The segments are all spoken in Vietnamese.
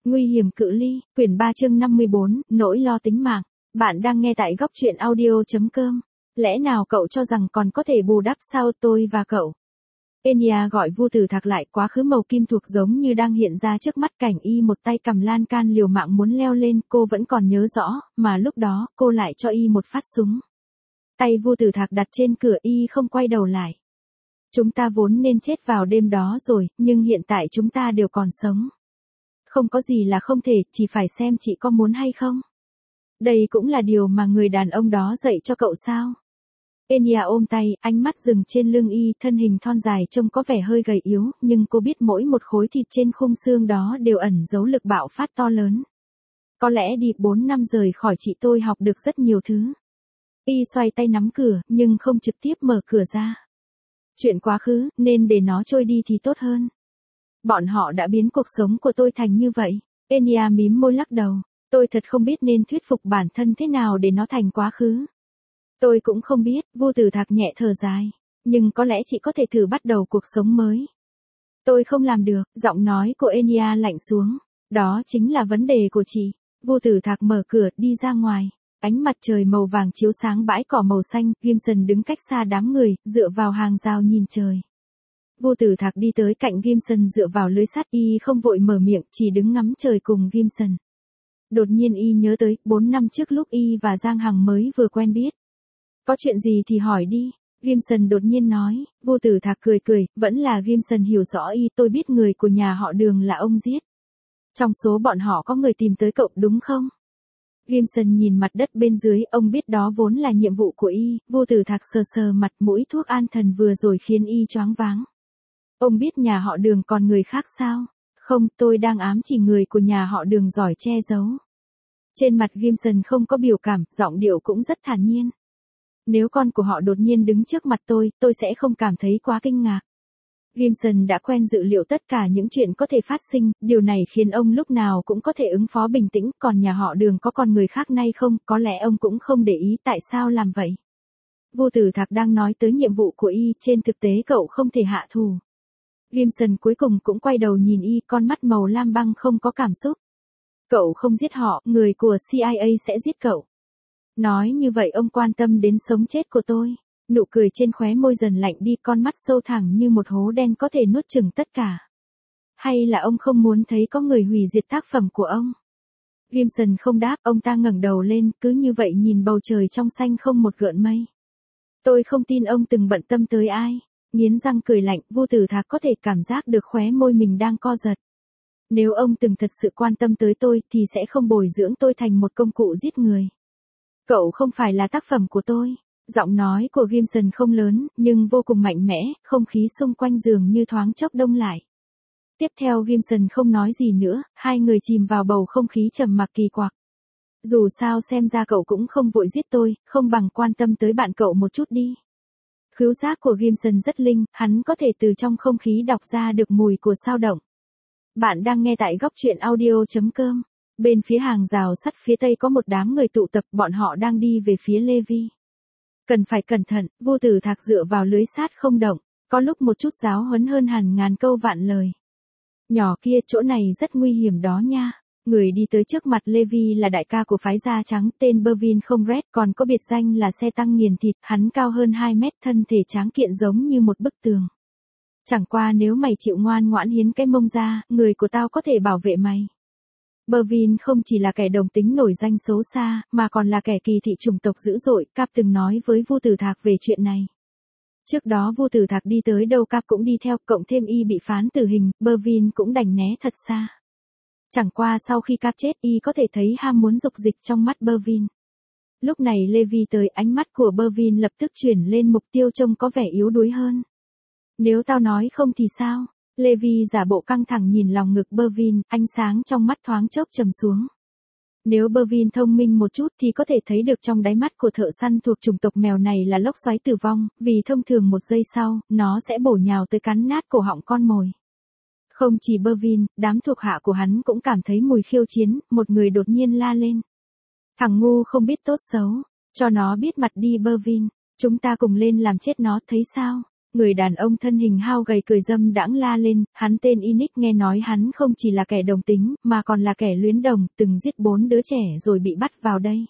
Nguy hiểm cự ly, quyển 3 chương 54, nỗi lo tính mạng. Bạn đang nghe tại góc truyện audio.com. Lẽ nào cậu cho rằng còn có thể bù đắp sao tôi và cậu? Enya gọi Vu Tử Thạc lại, quá khứ màu kim thuộc giống như đang hiện ra trước mắt cảnh y, một tay cầm lan can liều mạng muốn leo lên, cô vẫn còn nhớ rõ, mà lúc đó, cô lại cho y một phát súng. Tay Vu Tử Thạc đặt trên cửa, y không quay đầu lại. Chúng ta vốn nên chết vào đêm đó rồi, nhưng hiện tại chúng ta đều còn sống. Không có gì là không thể, chỉ phải xem chị có muốn hay không. Đây cũng là điều mà người đàn ông đó dạy cho cậu sao? Enya ôm tay, ánh mắt dừng trên lưng y, thân hình thon dài trông có vẻ hơi gầy yếu, nhưng cô biết mỗi một khối thịt trên khung xương đó đều ẩn giấu lực bạo phát to lớn. Có lẽ đi 4 năm rời khỏi chị tôi học được rất nhiều thứ. Y xoay tay nắm cửa, nhưng không trực tiếp mở cửa ra. Chuyện quá khứ, nên để nó trôi đi thì tốt hơn. Bọn họ đã biến cuộc sống của tôi thành như vậy. Enya mím môi lắc đầu. Tôi thật không biết nên thuyết phục bản thân thế nào để nó thành quá khứ. Tôi cũng không biết, Vu Tử Thạc nhẹ thở dài. Nhưng có lẽ chị có thể thử bắt đầu cuộc sống mới. Tôi không làm được, giọng nói của Enya lạnh xuống. Đó chính là vấn đề của chị. Vu Tử Thạc mở cửa, đi ra ngoài. Ánh mặt trời màu vàng chiếu sáng bãi cỏ màu xanh, Gimson đứng cách xa đám người, dựa vào hàng rào nhìn trời. Vu Tử Thạc đi tới cạnh Gimson dựa vào lưới sắt, y không vội mở miệng, chỉ đứng ngắm trời cùng Gimson. Đột nhiên y nhớ tới, 4 năm trước lúc y và Giang Hằng mới vừa quen biết. Có chuyện gì thì hỏi đi, Gimson đột nhiên nói. Vu Tử Thạc cười cười, vẫn là Gimson hiểu rõ y, tôi biết người của nhà họ Đường là ông giết. Trong số bọn họ có người tìm tới cậu đúng không? Gimson nhìn mặt đất bên dưới, ông biết đó vốn là nhiệm vụ của y. Vu Tử Thạc sờ sờ mặt, mũi thuốc an thần vừa rồi khiến y choáng váng. Ông biết nhà họ Đường còn người khác sao? Không, tôi đang ám chỉ người của nhà họ Đường giỏi che giấu. Trên mặt Gimson không có biểu cảm, giọng điệu cũng rất thản nhiên. Nếu con của họ đột nhiên đứng trước mặt tôi sẽ không cảm thấy quá kinh ngạc. Gimson đã quen dự liệu tất cả những chuyện có thể phát sinh, điều này khiến ông lúc nào cũng có thể ứng phó bình tĩnh, còn nhà họ Đường có con người khác nay không, có lẽ ông cũng không để ý tại sao làm vậy. Vu Tử Thạc đang nói tới nhiệm vụ của y, trên thực tế cậu không thể hạ thủ. Gimson cuối cùng cũng quay đầu nhìn y, con mắt màu lam băng không có cảm xúc. Cậu không giết họ, người của CIA sẽ giết cậu. Nói như vậy ông quan tâm đến sống chết của tôi. Nụ cười trên khóe môi dần lạnh đi, con mắt sâu thẳm như một hố đen có thể nuốt chửng tất cả. Hay là ông không muốn thấy có người hủy diệt tác phẩm của ông? Gimson không đáp, ông ta ngẩng đầu lên, cứ như vậy nhìn bầu trời trong xanh không một gợn mây. Tôi không tin ông từng bận tâm tới ai. Nghiến răng cười lạnh, Vu Tử Thạc có thể cảm giác được khóe môi mình đang co giật. Nếu ông từng thật sự quan tâm tới tôi thì sẽ không bồi dưỡng tôi thành một công cụ giết người. Cậu không phải là tác phẩm của tôi. Giọng nói của Gimson không lớn, nhưng vô cùng mạnh mẽ, không khí xung quanh giường như thoáng chốc đông lại. Tiếp theo Gimson không nói gì nữa, hai người chìm vào bầu không khí trầm mặc kỳ quặc. Dù sao xem ra cậu cũng không vội giết tôi, không bằng quan tâm tới bạn cậu một chút đi. Khứu giác của Gimson rất linh, hắn có thể từ trong không khí đọc ra được mùi của sao động. Bạn đang nghe tại góc truyện audio.com. Bên phía hàng rào sắt phía tây có một đám người tụ tập, bọn họ đang đi về phía Levi. Cần phải cẩn thận, Vu Tử Thạc dựa vào lưới sắt không động, có lúc một chút giáo huấn hơn hẳn ngàn câu vạn lời. Nhỏ kia, chỗ này rất nguy hiểm đó nha. Người đi tới trước mặt Levi là đại ca của phái da trắng, tên Bervin không Red, còn có biệt danh là xe tăng nghiền thịt, hắn cao hơn 2 mét, thân thể tráng kiện giống như một bức tường. Chẳng qua nếu mày chịu ngoan ngoãn hiến cái mông ra, người của tao có thể bảo vệ mày. Bervin không chỉ là kẻ đồng tính nổi danh xấu xa, mà còn là kẻ kỳ thị chủng tộc dữ dội, Cap từng nói với Vu Tử Thạc về chuyện này. Trước đó Vu Tử Thạc đi tới đâu Cap cũng đi theo, cộng thêm y bị phán tử hình, Bervin cũng đành né thật xa. Chẳng qua sau khi Cap chết y có thể thấy ham muốn dục dịch trong mắt Bervin. Lúc này Levi tới, ánh mắt của Bervin lập tức chuyển lên mục tiêu trông có vẻ yếu đuối hơn. Nếu tao nói không thì sao? Levi giả bộ căng thẳng nhìn lòng ngực Bervin, ánh sáng trong mắt thoáng chốc trầm xuống. Nếu Bervin thông minh một chút thì có thể thấy được trong đáy mắt của thợ săn thuộc chủng tộc mèo này là lốc xoáy tử vong, vì thông thường một giây sau, nó sẽ bổ nhào tới cắn nát cổ họng con mồi. Không chỉ Bervin, đám thuộc hạ của hắn cũng cảm thấy mùi khiêu chiến, một người đột nhiên la lên. Thằng ngu không biết tốt xấu, cho nó biết mặt đi Bervin, chúng ta cùng lên làm chết nó, thấy sao? Người đàn ông thân hình hao gầy cười dâm đãng la lên, hắn tên Inic, nghe nói hắn không chỉ là kẻ đồng tính, mà còn là kẻ luyến đồng, từng giết 4 đứa trẻ rồi bị bắt vào đây.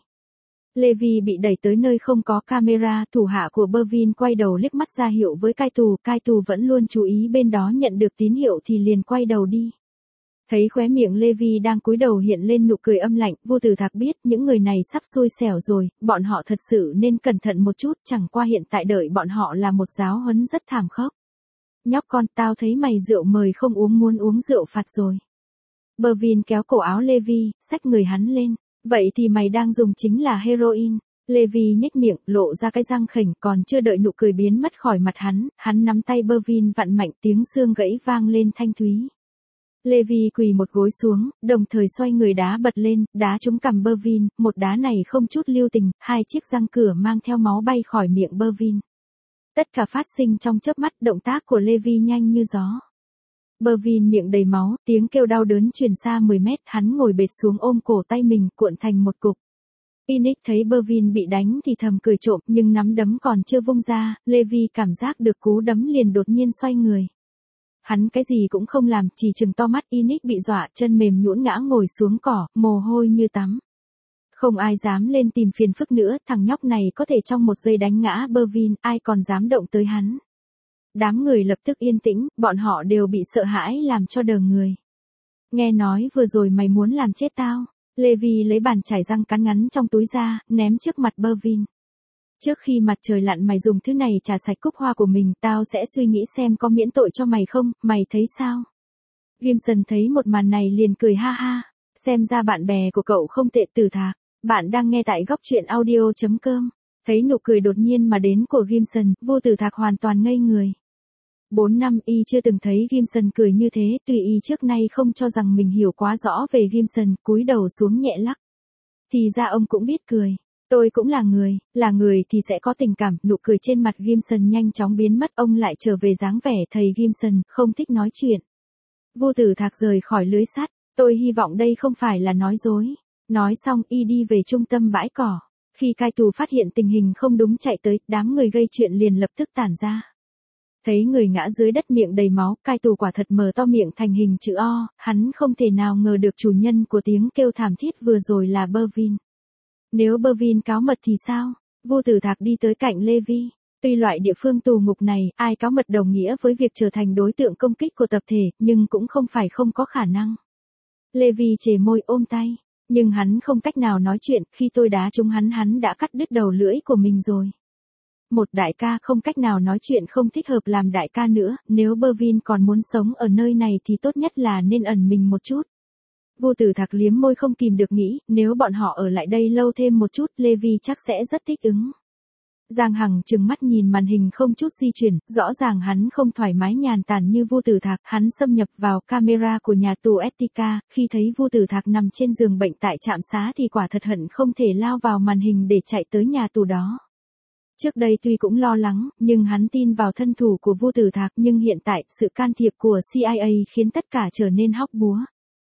Levi bị đẩy tới nơi không có camera, thủ hạ của Bervin quay đầu liếc mắt ra hiệu với cai tù vẫn luôn chú ý bên đó nhận được tín hiệu thì liền quay đầu đi. Thấy khóe miệng Levi đang cúi đầu hiện lên nụ cười âm lạnh, Vô Tử Thạc biết những người này sắp xui xẻo rồi, bọn họ thật sự nên cẩn thận một chút, chẳng qua hiện tại đợi bọn họ là một giáo huấn rất thảm khốc. Nhóc con, tao thấy mày rượu mời không uống muốn uống rượu phạt rồi. Bervin kéo cổ áo Levi, xách người hắn lên. Vậy thì mày đang dùng chính là heroin. Levi nhếch miệng, lộ ra cái răng khểnh, còn chưa đợi nụ cười biến mất khỏi mặt hắn nắm tay Bervin vặn mạnh, tiếng xương gãy vang lên thanh thúy. Levi quỳ một gối xuống, đồng thời xoay người đá bật lên, đá trúng cằm Bervin, một đá này không chút lưu tình, 2 chiếc răng cửa mang theo máu bay khỏi miệng Bervin. Tất cả phát sinh trong chớp mắt, động tác của Levi nhanh như gió. Bervin miệng đầy máu, tiếng kêu đau đớn truyền xa 10 mét, hắn ngồi bệt xuống ôm cổ tay mình, cuộn thành một cục. Inic thấy Bervin bị đánh thì thầm cười trộm, nhưng nắm đấm còn chưa vung ra, Levi cảm giác được cú đấm liền đột nhiên xoay người. Hắn cái gì cũng không làm, chỉ trừng to mắt. Inic bị dọa, chân mềm nhũn ngã ngồi xuống cỏ, mồ hôi như tắm. Không ai dám lên tìm phiền phức nữa, thằng nhóc này có thể trong một giây đánh ngã Bervin, ai còn dám động tới hắn. Đám người lập tức yên tĩnh, bọn họ đều bị sợ hãi làm cho đờ người. Nghe nói vừa rồi mày muốn làm chết tao. Levi lấy bàn chải răng cắn ngắn trong túi ra, ném trước mặt Bervin. Trước khi mặt trời lặn mày dùng thứ này trà sạch cúc hoa của mình, tao sẽ suy nghĩ xem có miễn tội cho mày không, mày thấy sao? Gimson thấy một màn này liền cười ha ha, xem ra bạn bè của cậu không tệ. Tử Thạc, bạn đang nghe tại góc truyện audio.com. Thấy nụ cười đột nhiên mà đến của Gimson, Vô Tử Thạc hoàn toàn ngây người. 4 năm y chưa từng thấy Gimson cười như thế, tuy y trước nay không cho rằng mình hiểu quá rõ về Gimson, cúi đầu xuống nhẹ lắc. Thì ra ông cũng biết cười. Tôi cũng là người thì sẽ có tình cảm. Nụ cười trên mặt Gimson nhanh chóng biến mất, ông lại trở về dáng vẻ thầy Gimson, không thích nói chuyện. Vô Tử Thạc rời khỏi lưới sắt, tôi hy vọng đây không phải là nói dối. Nói xong y đi về trung tâm bãi cỏ. Khi cai tù phát hiện tình hình không đúng chạy tới, đám người gây chuyện liền lập tức tản ra. Thấy người ngã dưới đất miệng đầy máu, cai tù quả thật mở to miệng thành hình chữ O, hắn không thể nào ngờ được chủ nhân của tiếng kêu thảm thiết vừa rồi là Bervin. Nếu Bervin cáo mật thì sao? Vô Tử Thạc đi tới cạnh Levi. Tuy loại địa phương tù ngục này, ai cáo mật đồng nghĩa với việc trở thành đối tượng công kích của tập thể, nhưng cũng không phải không có khả năng. Levi chề môi ôm tay. Nhưng hắn không cách nào nói chuyện, khi tôi đá trúng hắn đã cắt đứt đầu lưỡi của mình rồi. Một đại ca không cách nào nói chuyện không thích hợp làm đại ca nữa, nếu Bervin còn muốn sống ở nơi này thì tốt nhất là nên ẩn mình một chút. Vô Tử Thạc liếm môi không kìm được nghĩ, nếu bọn họ ở lại đây lâu thêm một chút, Levi chắc sẽ rất thích ứng. Giang Hằng trừng mắt nhìn màn hình không chút di chuyển, rõ ràng hắn không thoải mái nhàn tản như Vô Tử Thạc, hắn xâm nhập vào camera của nhà tù Etika, khi thấy Vô Tử Thạc nằm trên giường bệnh tại trạm xá thì quả thật hận không thể lao vào màn hình để chạy tới nhà tù đó. Trước đây tuy cũng lo lắng, nhưng hắn tin vào thân thủ của Vô Tử Thạc, nhưng hiện tại, sự can thiệp của CIA khiến tất cả trở nên hóc búa.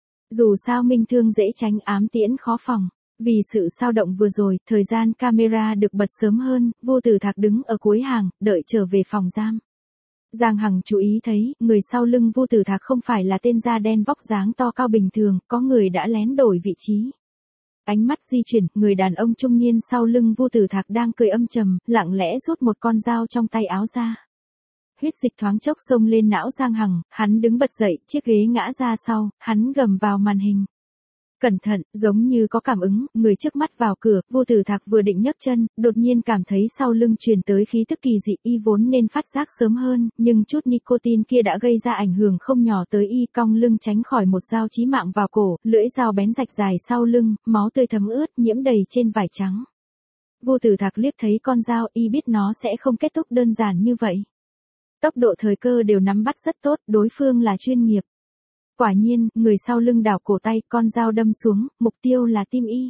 Dù sao minh thương dễ tránh, ám tiễn khó phòng. Vì sự xao động vừa rồi, thời gian camera được bật sớm hơn, Vô Tử Thạc đứng ở cuối hàng, đợi trở về phòng giam. Giang Hằng chú ý thấy, người sau lưng Vô Tử Thạc không phải là tên da đen vóc dáng to cao bình thường, có người đã lén đổi vị trí. Ánh mắt di chuyển, người đàn ông trung niên sau lưng Vô Tử Thạc đang cười âm trầm, lặng lẽ rút một con dao trong tay áo ra. Huyết dịch thoáng chốc xông lên não Giang Hằng, hắn đứng bật dậy, chiếc ghế ngã ra sau, hắn gầm vào màn hình. Cẩn thận, giống như có cảm ứng, người trước mắt vào cửa, Vô Tử Thạc vừa định nhấc chân, đột nhiên cảm thấy sau lưng truyền tới khí tức kỳ dị, y vốn nên phát giác sớm hơn, nhưng chút nicotine kia đã gây ra ảnh hưởng không nhỏ tới y, cong lưng tránh khỏi một dao chí mạng vào cổ, lưỡi dao bén rạch dài sau lưng, máu tươi thấm ướt, nhiễm đầy trên vải trắng. Vô Tử Thạc liếc thấy con dao, y biết nó sẽ không kết thúc đơn giản như vậy. Tốc độ thời cơ đều nắm bắt rất tốt, đối phương là chuyên nghiệp. Quả nhiên, người sau lưng đảo cổ tay, con dao đâm xuống, mục tiêu là tim y.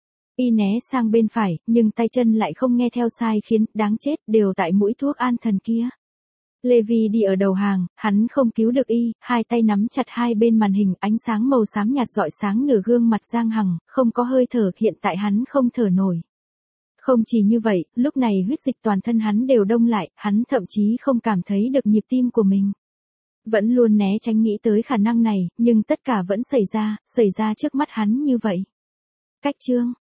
Y né sang bên phải, nhưng tay chân lại không nghe theo sai khiến, đáng chết, đều tại mũi thuốc an thần kia. Levi đi ở đầu hàng, hắn không cứu được y, hai tay nắm chặt hai bên màn hình, ánh sáng màu xám nhạt rọi sáng nửa gương mặt Giang Hằng, không có hơi thở, hiện tại hắn không thở nổi. Không chỉ như vậy, lúc này huyết dịch toàn thân hắn đều đông lại, hắn thậm chí không cảm thấy được nhịp tim của mình. Vẫn luôn né tránh nghĩ tới khả năng này, nhưng tất cả vẫn xảy ra trước mắt hắn như vậy. Cách chương